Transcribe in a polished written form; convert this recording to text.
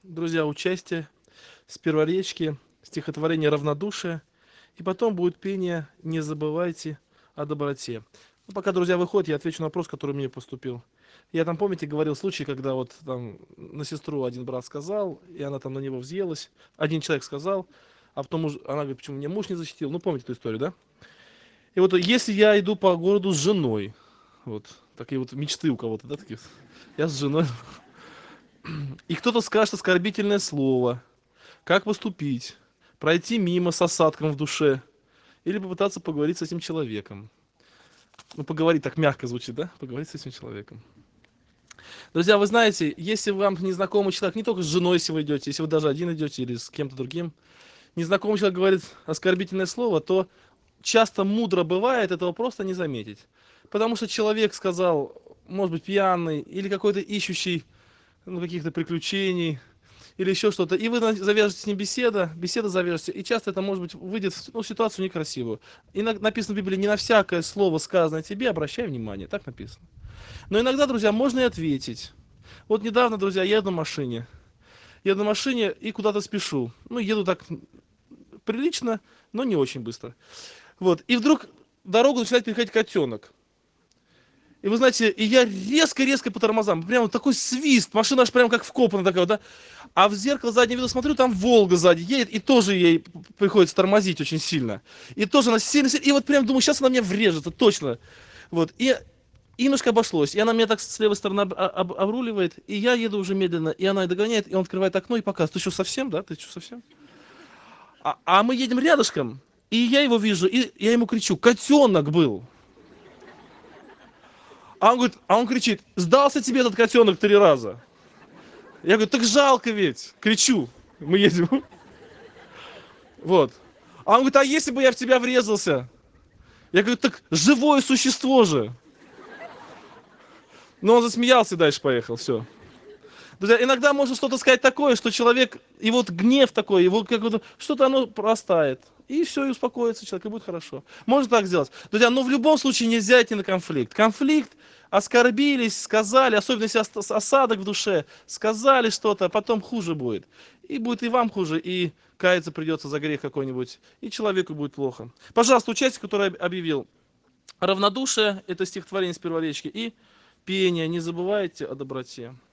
друзья, участие с перворечки, стихотворение «Равнодушие». И потом будет пение «Не забывайте о доброте». Ну, пока друзья выходят, я отвечу на вопрос, который мне поступил. Я там, помните, говорил случай, когда вот там на сестру один брат сказал, и она там на него взъелась. Один человек сказал, а потом она говорит, почему мне муж не защитил. Ну, помните эту историю, да? И вот если я иду по городу с женой, вот такие вот мечты у кого-то, да, такие. Я с женой. И кто-то скажет оскорбительное слово. Как поступить? Пройти мимо с осадком в душе? Или попытаться поговорить с этим человеком? Ну, поговорить так мягко звучит, да? Поговорить с этим человеком. Друзья, вы знаете, если вам незнакомый человек, не только с женой, если вы идете, если вы даже один идете или с кем-то другим, незнакомый человек говорит оскорбительное слово, то часто мудро бывает этого просто не заметить. Потому что человек сказал, может быть, пьяный или какой-то ищущий каких-то приключений, или еще что-то, и вы завяжете с ним беседа завяжете, и часто это, может быть, выйдет в ситуацию некрасивую. И написано в Библии, не на всякое слово, сказанное тебе, обращай внимание, так написано. Но иногда, друзья, можно и ответить. Вот недавно, друзья, еду на машине и куда-то спешу. Ну, еду так прилично, но не очень быстро. Вот, и вдруг дорогу начинает переходить котенок. И вы знаете, и я резко по тормозам, прям вот такой свист, машина аж прям как вкопана такая, да. А в зеркало заднего вида смотрю, там Волга сзади едет, и тоже ей приходится тормозить очень сильно. И тоже она сильно, и вот прям думаю, сейчас она мне врежется, точно. Вот, и немножко обошлось, и она меня так с левой стороны обруливает, и я еду уже медленно, и она догоняет, и он открывает окно и показывает, ты что, совсем, да, ты что, совсем? А мы едем рядышком, и я его вижу, и я ему кричу, котенок был. А он кричит, сдался тебе этот котенок 3 раза. Я говорю, так жалко ведь. Кричу, мы едем. Вот. А он говорит, а если бы я в тебя врезался? Я говорю, так живое существо же. Но он засмеялся и дальше поехал, все. Друзья, иногда можно что-то сказать такое, что человек, и вот гнев такой, его как-то, что-то оно простает. И все, и успокоится человек, и будет хорошо. Можно так сделать. Друзья, но в любом случае нельзя идти на конфликт. Конфликт, оскорбились, сказали, особенно если осадок в душе, сказали что-то, потом хуже будет. И будет и вам хуже, и каяться придется за грех какой-нибудь, и человеку будет плохо. Пожалуйста, участник, который объявил равнодушие, это стихотворение с перворечки, и пение, не забывайте о доброте.